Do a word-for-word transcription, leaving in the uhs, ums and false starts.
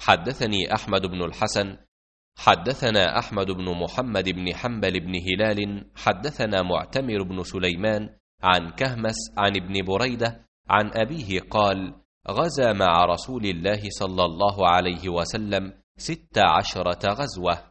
حدثني أحمد بن الحسن حدثنا أحمد بن محمد بن حنبل بن هلال حدثنا معتمر بن سليمان عن كهمس عن ابن بريدة عن أبيه قال: غزا مع رسول الله صلى الله عليه وسلم ست عشرة غزوة.